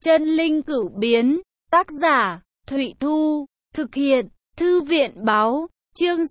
Chân linh cửu biến, tác giả, Thụy Thu, thực hiện, Thư viện báo, chương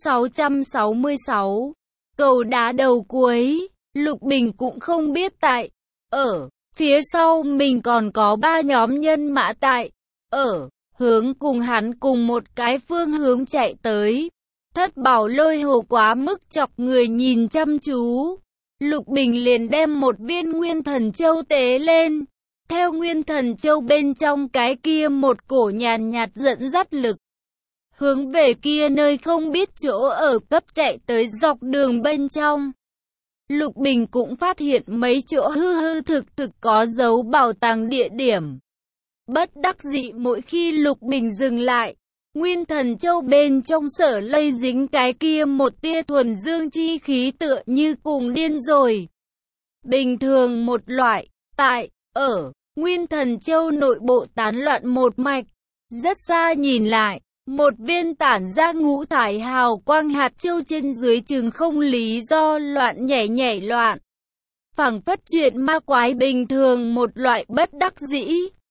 666. Cầu đá đầu cuối, Lục Bình cũng không biết tại, ở phía sau mình còn có 3 nhóm nhân mã tại, ở hướng cùng hắn cùng một cái phương hướng chạy tới. Thất bảo lôi hồ quá mức chọc người nhìn chăm chú. Lục Bình liền đem một viên nguyên thần châu tế lên. Theo nguyên thần châu bên trong cái kia một cổ nhàn nhạt dẫn dắt lực. Hướng về kia nơi không biết chỗ ở cấp chạy tới dọc đường bên trong. Lục Bình cũng phát hiện mấy chỗ hư thực có dấu bảo tàng địa điểm. Bất đắc dĩ mỗi khi Lục Bình dừng lại, nguyên thần châu bên trong sở lây dính cái kia một tia thuần dương chi khí tựa như cùng điên rồi. Bình thường một loại, tại, ở, nguyên thần châu nội bộ tán loạn một mạch. Rất xa nhìn lại, một viên tản ra ngũ thải hào quang hạt châu trên dưới chừng không lý do loạn nhảy loạn. Phảng phất chuyện ma quái bình thường một loại bất đắc dĩ.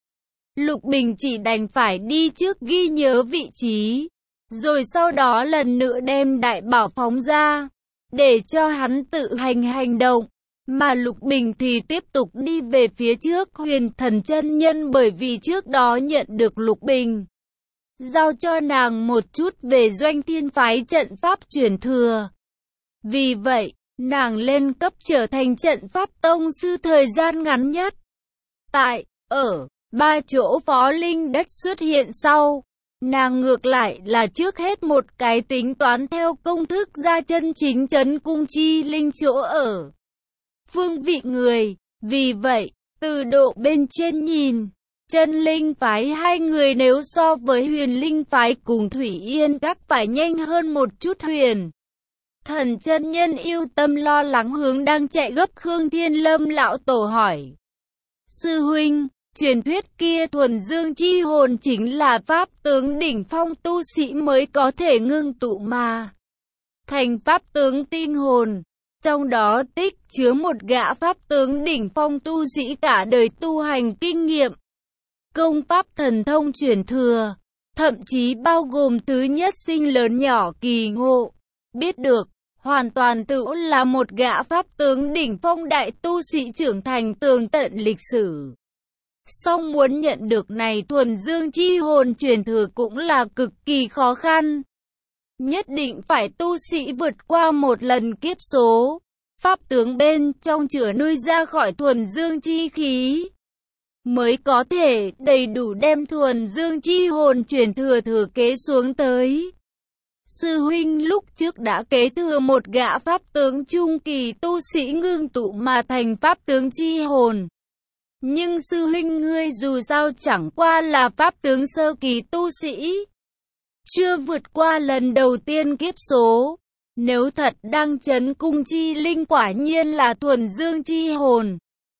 Lục Bình chỉ đành phải đi trước ghi nhớ vị trí, rồi sau đó lần nữa đem đại bảo phóng ra, để cho hắn tự hành động. Mà Lục Bình thì tiếp tục đi về phía trước. Huyền Thần chân nhân bởi vì trước đó nhận được Lục Bình giao cho nàng một chút về Doanh Thiên phái trận pháp truyền thừa. Vì vậy, nàng lên cấp trở thành trận pháp tông sư thời gian ngắn nhất. Tại, ở 3 chỗ phó linh đất xuất hiện sau, nàng ngược lại là trước hết một cái tính toán theo công thức ra chân chính trấn cung chi linh chỗ ở. Phương vị người, vì vậy, từ độ bên trên nhìn, chân linh phái hai người nếu so với huyền linh phái cùng Thủy Yên các phải nhanh hơn một chút. Huyền Thần chân nhân yêu tâm lo lắng hướng đang chạy gấp Khương Thiên Lâm lão tổ hỏi. Sư huynh, truyền thuyết kia thuần dương chi hồn chính là pháp tướng đỉnh phong tu sĩ mới có thể ngưng tụ mà thành pháp tướng tinh hồn. Trong đó tích chứa một gã pháp tướng đỉnh phong tu sĩ cả đời tu hành kinh nghiệm, công pháp thần thông truyền thừa, thậm chí bao gồm thứ nhất sinh lớn nhỏ kỳ ngộ. Biết được, hoàn toàn tự là một gã pháp tướng đỉnh phong đại tu sĩ trưởng thành tường tận lịch sử. Song muốn nhận được này thuần dương chi hồn truyền thừa cũng là cực kỳ khó khăn. Nhất định phải tu sĩ vượt qua một lần kiếp số, pháp tướng bên trong chứa nuôi ra khỏi thuần dương chi khí, mới có thể đầy đủ đem thuần dương chi hồn truyền thừa thừa kế xuống tới. Sư huynh lúc trước đã kế thừa một gã pháp tướng trung kỳ tu sĩ ngưng tụ mà thành pháp tướng chi hồn. Nhưng sư huynh ngươi dù sao chẳng qua là pháp tướng sơ kỳ tu sĩ, chưa vượt qua lần đầu tiên kiếp số. Nếu thật đang trấn cung chi linh quả nhiên là thuần dương chi hồn,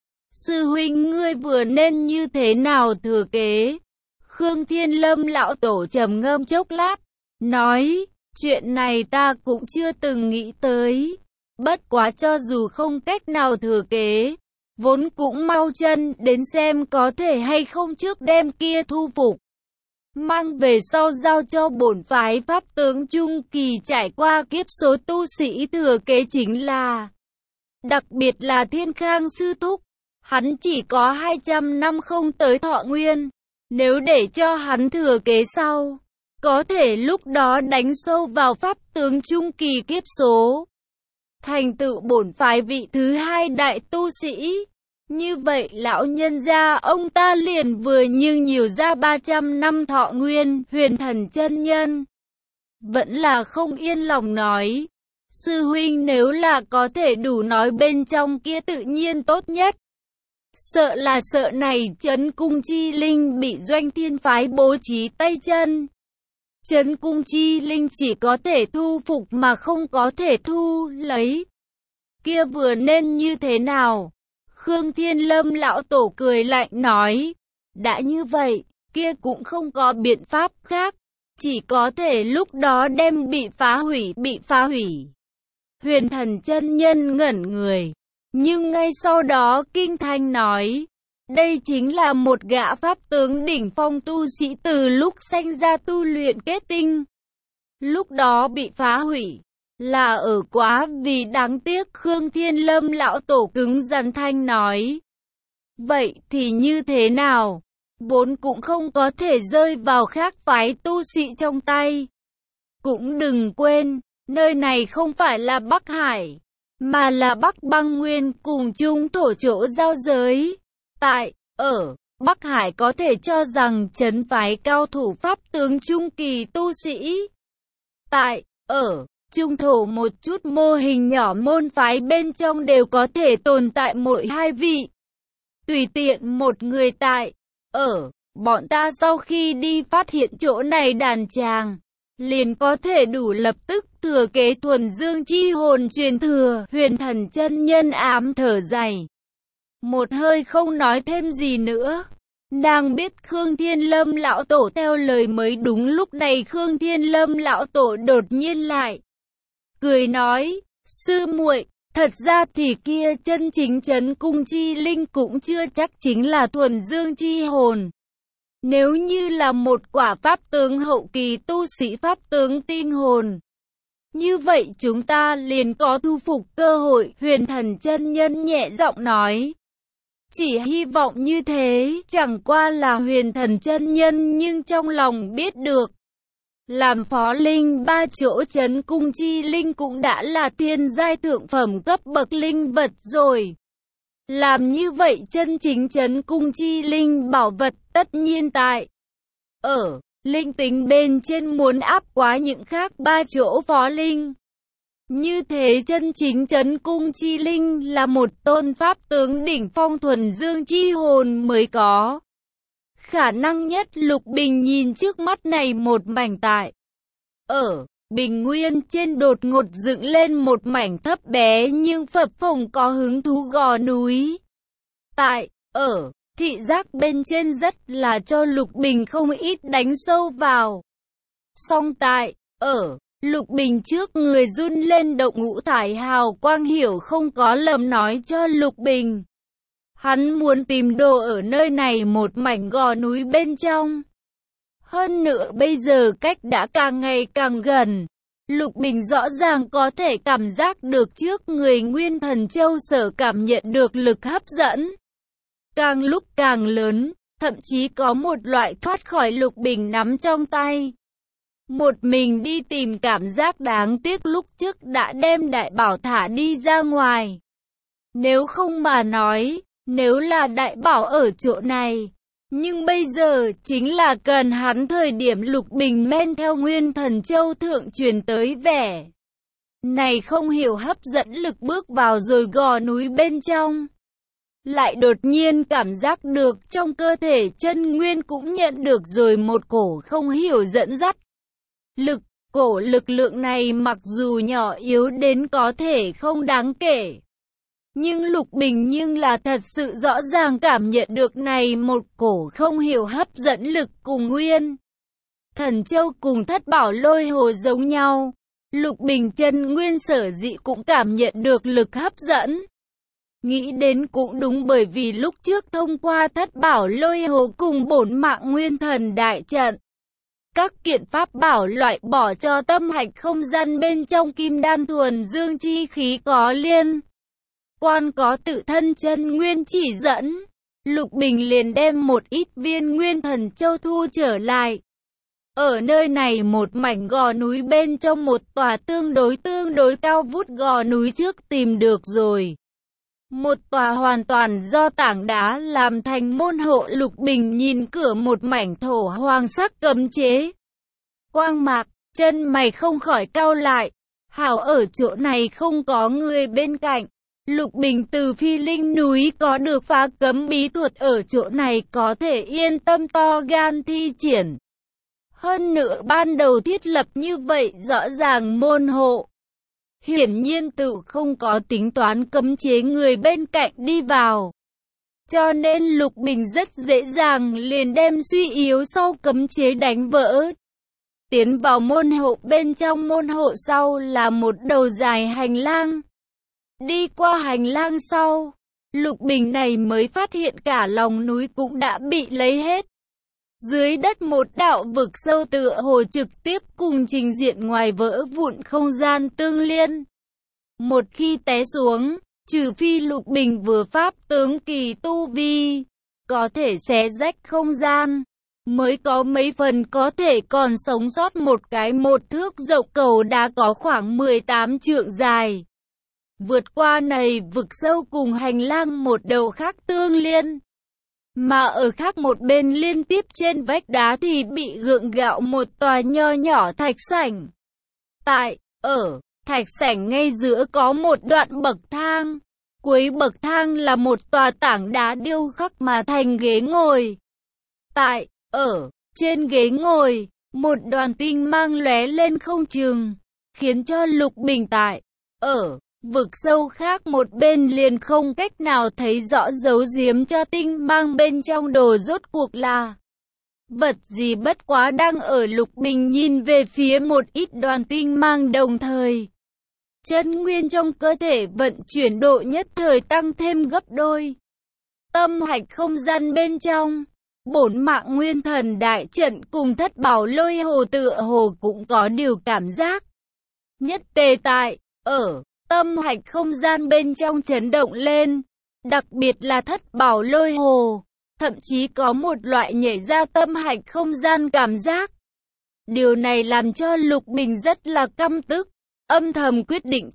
sư huynh ngươi vừa nên như thế nào thừa kế? Khương Thiên Lâm lão tổ trầm ngâm chốc lát, nói, chuyện này ta cũng chưa từng nghĩ tới. Bất quá cho dù không cách nào thừa kế, vốn cũng mau chân đến xem có thể hay không trước đem kia thu phục, mang về sau giao cho bổn phái pháp tướng trung kỳ trải qua kiếp số tu sĩ thừa kế chính là. Đặc biệt là Thiên Khang sư thúc, hắn chỉ có 200 năm không tới thọ nguyên, nếu để cho hắn thừa kế sau, có thể lúc đó đánh sâu vào pháp tướng trung kỳ kiếp số, thành tựu bổn phái vị thứ hai đại tu sĩ. Như vậy lão nhân gia ông ta liền vừa nhưng nhiều ra 300 năm thọ nguyên. Huyền Thần chân nhân vẫn là không yên lòng nói, sư huynh nếu là có thể đủ nói bên trong kia tự nhiên tốt nhất. Sợ là sợ này trấn cung chi linh bị Doanh Thiên phái bố trí tay chân. Trấn cung chi linh chỉ có thể thu phục mà không có thể thu lấy. Kia vừa nên như thế nào? Khương Thiên Lâm lão tổ cười lạnh nói, đã như vậy, kia cũng không có biện pháp khác, chỉ có thể lúc đó đem bị phá hủy. Huyền Thần chân nhân ngẩn người, nhưng ngay sau đó kinh thanh nói, Đây chính là một gã pháp tướng đỉnh phong tu sĩ từ lúc sanh ra tu luyện kết tinh. Lúc đó bị phá hủy, là ở quá vì đáng tiếc. Khương Thiên Lâm lão tổ cứng rắn thanh nói. Vậy thì như thế nào? Vốn cũng không có thể rơi vào khác phái tu sĩ trong tay. Cũng đừng quên, nơi này không phải là Bắc Hải, mà là Bắc Băng Nguyên cùng chung thổ chỗ giao giới. Ở Bắc Hải có thể cho rằng trấn phái cao thủ pháp tướng trung kỳ tu sĩ. Ở trung thổ một chút mô hình nhỏ môn phái bên trong đều có thể tồn tại mỗi hai vị. Tùy tiện một người bọn ta sau khi đi phát hiện chỗ này đàn tràng, liền có thể đủ lập tức thừa kế thuần dương chi hồn truyền thừa. Huyền Thần chân nhân ám thở dài, một hơi không nói thêm gì nữa. Nàng biết Khương Thiên Lâm lão tổ theo lời mới đúng. Lúc này Khương Thiên Lâm lão tổ đột nhiên lại cười nói, sư muội, thật ra thì kia chân chính trấn cung chi linh cũng chưa chắc chính là thuần dương chi hồn. Nếu như là một quả pháp tướng hậu kỳ tu sĩ pháp tướng tinh hồn, như vậy chúng ta liền có thu phục cơ hội. Huyền Thần chân nhân nhẹ giọng nói. Chỉ hy vọng như thế. Chẳng qua là Huyền Thần chân nhân nhưng trong lòng biết được, làm phó linh ba chỗ trấn cung chi linh cũng đã là thiên giai thượng phẩm cấp bậc linh vật rồi. Làm như vậy chân chính trấn cung chi linh bảo vật tất nhiên ở linh tính bên trên muốn áp quá những khác ba chỗ phó linh. Như thế chân chính trấn cung chi linh là một tôn pháp tướng đỉnh phong thuần dương chi hồn mới có khả năng nhất. Lục Bình nhìn trước mắt này một mảnh ở bình nguyên trên đột ngột dựng lên một mảnh thấp bé nhưng phập phồng có hứng thú gò núi. Ở thị giác bên trên rất là cho Lục Bình không ít đánh sâu vào. Song ở Lục Bình trước người run lên động ngũ thải hào quang, hiểu không có lầm nói cho Lục Bình. Hắn muốn tìm đồ ở nơi này một mảnh gò núi bên trong. Hơn nữa bây giờ cách đã càng ngày càng gần. Lục Bình rõ ràng có thể cảm giác được trước người Nguyên Thần Châu sở cảm nhận được lực hấp dẫn càng lúc càng lớn, thậm chí có một loại thoát khỏi Lục Bình nắm trong tay. Một mình đi tìm cảm giác đáng tiếc lúc trước đã đem đại bảo thả đi ra ngoài. Nếu không mà nói, nếu là đại bảo ở chỗ này, nhưng bây giờ chính là cần hắn thời điểm. Lục Bình men theo Nguyên Thần Châu thượng truyền tới vẻ này không hiểu hấp dẫn lực bước vào rồi gò núi bên trong. Lại đột nhiên cảm giác được trong cơ thể chân nguyên cũng nhận được rồi một cổ không hiểu dẫn dắt. Cổ lực lượng này mặc dù nhỏ yếu đến có thể không đáng kể, nhưng Lục Bình nhưng là thật sự rõ ràng cảm nhận được này một cổ không hiểu hấp dẫn lực cùng Nguyên Thần Châu cùng Thất Bảo Lôi Hồ giống nhau. Lục Bình chân nguyên sở dĩ cũng cảm nhận được lực hấp dẫn. Nghĩ đến cũng đúng, bởi vì lúc trước thông qua Thất Bảo Lôi Hồ cùng bổn mạng Nguyên Thần Đại Trận, các kiện pháp bảo loại bỏ cho tâm hạch không gian bên trong kim đan thuần dương chi khí có liên quan có tự thân chân nguyên chỉ dẫn. Lục Bình liền đem một ít viên Nguyên Thần Châu thu trở lại. Ở nơi này một mảnh gò núi bên trong một tòa tương đối cao vút gò núi trước tìm được rồi. Một tòa hoàn toàn do tảng đá làm thành môn hộ. Lục Bình nhìn cửa một mảnh thổ hoàng sắc cấm chế quang mạc, chân mày không khỏi cau lại. Hảo ở chỗ này không có người bên cạnh. Lục Bình từ Phi Linh núi có được phá cấm bí thuật, ở chỗ này có thể yên tâm to gan thi triển. Hơn nữa ban đầu thiết lập như vậy rõ ràng môn hộ, hiển nhiên tự không có tính toán cấm chế người bên cạnh đi vào. Cho nên Lục Bình rất dễ dàng liền đem suy yếu sau cấm chế đánh vỡ. Tiến vào môn hộ, bên trong môn hộ sau là một đầu dài hành lang. Đi qua hành lang sau, Lục Bình này mới phát hiện cả lòng núi cũng đã bị lấy hết. Dưới đất một đạo vực sâu tựa hồ trực tiếp cùng trình diện ngoài vỡ vụn không gian tương liên. Một khi té xuống, trừ phi Lục Bình vừa pháp tướng kỳ tu vi, có thể xé rách không gian, mới có mấy phần có thể còn sống sót. Một thước rộng cầu đá có khoảng 18 trượng dài. Vượt qua này vực sâu cùng hành lang một đầu khác tương liên. Mà ở khác một bên liên tiếp trên vách đá thì bị gượng gạo một tòa nho nhỏ thạch sảnh. Ở thạch sảnh ngay giữa có một đoạn bậc thang. Cuối bậc thang là một tòa tảng đá điêu khắc mà thành ghế ngồi. Trên ghế ngồi, một đoàn tinh mang lóe lên không chừng, khiến cho Lục Bình vực sâu khác một bên liền không cách nào thấy rõ dấu giếm cho tinh mang bên trong đồ rốt cuộc là vật gì. Bất quá đang ở Lục Bình nhìn về phía một ít đoàn tinh mang đồng thời, chân nguyên trong cơ thể vận chuyển độ nhất thời tăng thêm gấp đôi. Tâm hạch không gian bên trong, bổn mạng nguyên thần đại trận cùng thất bảo lôi hồ tựa hồ cũng có điều cảm giác. Nhất tề tâm hạch không gian bên trong chấn động lên, đặc biệt là thất bảo lôi hồ, thậm chí có một loại nhảy ra tâm hạch không gian cảm giác. Điều này làm cho Lục Bình rất là căm tức, âm thầm quyết định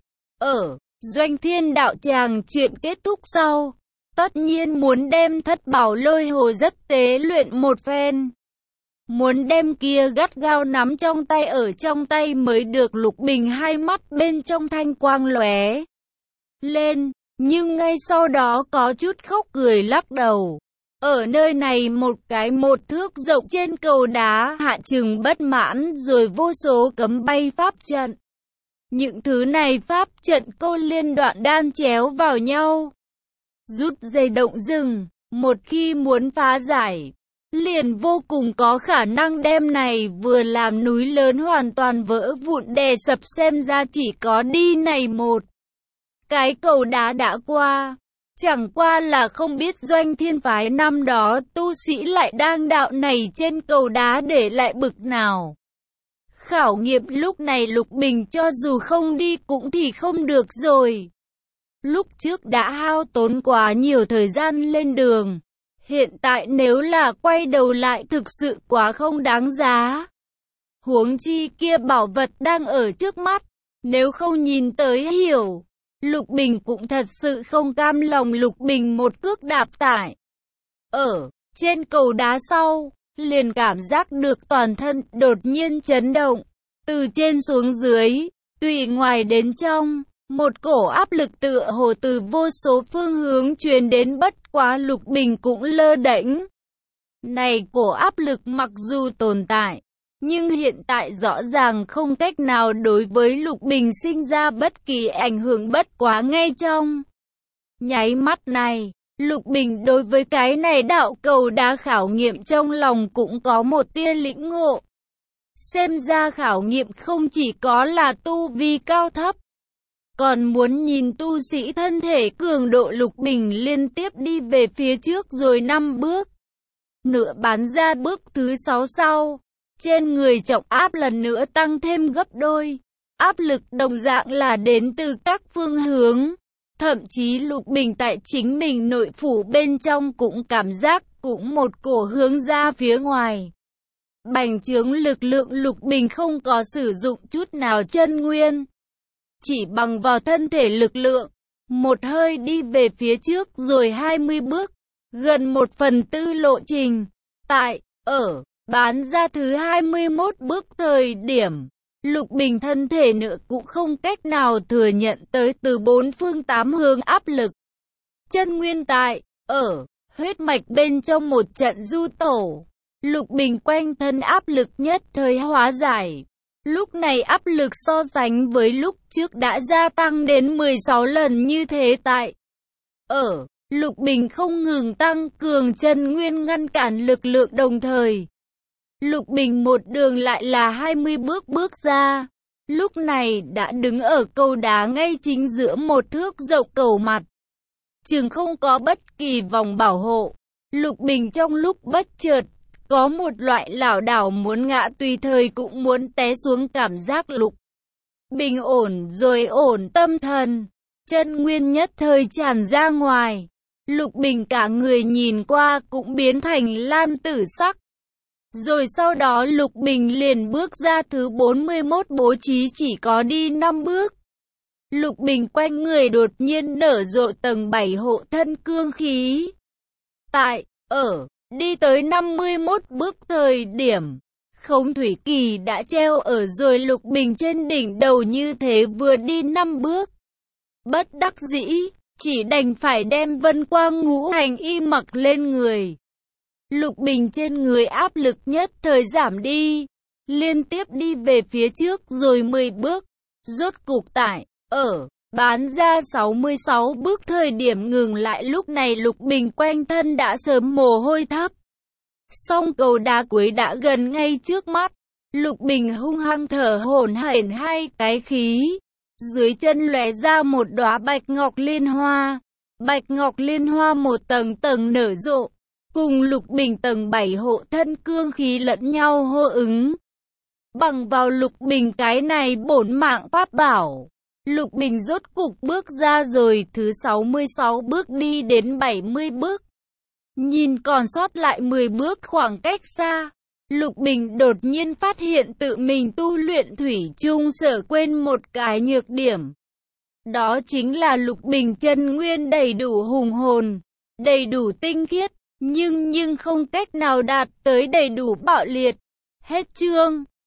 Doanh Thiên đạo tràng chuyện kết thúc sau, tất nhiên muốn đem thất bảo lôi hồ rất tế luyện một phen. Muốn đem kia gắt gao nắm trong tay ở trong tay mới được. Lục Bình hai mắt bên trong thanh quang lóe lên, nhưng ngay sau đó có chút khóc cười lắc đầu. Ở nơi này một thước rộng trên cầu đá hạ chừng bất mãn rồi vô số cấm bay pháp trận. Những thứ này pháp trận cô liên đoạn đan chéo vào nhau, rút dây động rừng, một khi muốn phá giải, liền vô cùng có khả năng đem này vừa làm núi lớn hoàn toàn vỡ vụn đè sập. Xem ra chỉ có đi này một cái cầu đá đã qua. Chẳng qua là không biết Doanh Thiên phái năm đó tu sĩ lại đang đạo này trên cầu đá để lại bực nào. Khảo nghiệm lúc này Lục Bình cho dù không đi cũng thì không được rồi. Lúc trước đã hao tốn quá nhiều thời gian lên đường, hiện tại nếu là quay đầu lại thực sự quá không đáng giá. Huống chi kia bảo vật đang ở trước mắt, nếu không nhìn tới hiểu, Lục Bình cũng thật sự không cam lòng. Lục Bình một cước đạp tải trên cầu đá sau, liền cảm giác được toàn thân đột nhiên chấn động, từ trên xuống dưới, tùy ngoài đến trong, một cổ áp lực tựa hồ từ vô số phương hướng truyền đến. Bất quá Lục Bình cũng lơ đễnh. Này cổ áp lực mặc dù tồn tại, nhưng hiện tại rõ ràng không cách nào đối với Lục Bình sinh ra bất kỳ ảnh hưởng. Bất quá ngay trong nháy mắt này, Lục Bình đối với cái này đạo cầu đá khảo nghiệm trong lòng cũng có một tia lĩnh ngộ. Xem ra khảo nghiệm không chỉ có là tu vi cao thấp, còn muốn nhìn tu sĩ thân thể cường độ. Lục Bình liên tiếp đi về phía trước rồi 5 bước, nửa bán ra bước thứ 6 sau. Trên người trọng áp lần nữa tăng thêm gấp đôi, áp lực đồng dạng là đến từ các phương hướng. Thậm chí Lục Bình tại chính mình nội phủ bên trong cũng cảm giác cũng một cổ hướng ra phía ngoài. Bành trướng lực lượng. Lục Bình không có sử dụng chút nào chân nguyên, chỉ bằng vào thân thể lực lượng, một hơi đi về phía trước rồi 20 bước, gần 1/4 lộ trình. Bán ra thứ 21 bước thời điểm, Lục Bình thân thể nữa cũng không cách nào thừa nhận tới từ 4 phương 8 hướng áp lực. Chân nguyên huyết mạch bên trong một trận du tổ, Lục Bình quanh thân áp lực nhất thời hóa giải. Lúc này áp lực so sánh với lúc trước đã gia tăng đến 16 lần như thế. Lục Bình không ngừng tăng cường chân nguyên ngăn cản lực lượng đồng thời. Lục Bình một đường lại là 20 bước bước ra. Lúc này đã đứng ở cầu đá ngay chính giữa một thước rộng cầu mặt. chừng không có bất kỳ vòng bảo hộ. Lục Bình trong lúc bất chợt, có một loại lảo đảo muốn ngã tùy thời cũng muốn té xuống cảm giác. Lục Bình ổn rồi ổn tâm thần, chân nguyên nhất thời tràn ra ngoài. Lục Bình cả người nhìn qua cũng biến thành lam tử sắc. Rồi sau đó Lục Bình liền bước ra thứ 41 bố trí chỉ có đi 5 bước. Lục Bình quanh người đột nhiên nở rộ tầng 7 hộ thân cương khí. Đi tới 51 bước thời điểm, Không Thủy Kỳ đã treo ở rồi Lục Bình trên đỉnh đầu như thế vừa đi 5 bước. Bất đắc dĩ, chỉ đành phải đem Vân Quang Ngũ Hành Y mặc lên người. Lục Bình trên người áp lực nhất thời giảm đi, liên tiếp đi về phía trước rồi 10 bước, rốt cục bán ra 66 bước thời điểm ngừng lại. Lúc này Lục Bình quanh thân đã sớm mồ hôi thấp. Song cầu đá cuối đã gần ngay trước mắt. Lục Bình hung hăng thở hổn hển 2 cái khí. Dưới chân lóe ra một đóa bạch ngọc liên hoa. Bạch ngọc liên hoa một tầng tầng nở rộ, cùng Lục Bình tầng 7 hộ thân cương khí lẫn nhau hô ứng. Bằng vào Lục Bình cái này bổn mạng pháp bảo, Lục Bình rốt cục bước ra rồi thứ 66 bước đi đến 70 bước. Nhìn còn sót lại 10 bước khoảng cách xa, Lục Bình đột nhiên phát hiện tự mình tu luyện thủy chung sở quên một cái nhược điểm. Đó chính là Lục Bình chân nguyên đầy đủ hùng hồn, đầy đủ tinh khiết, nhưng không cách nào đạt tới đầy đủ bạo liệt. Hết chương.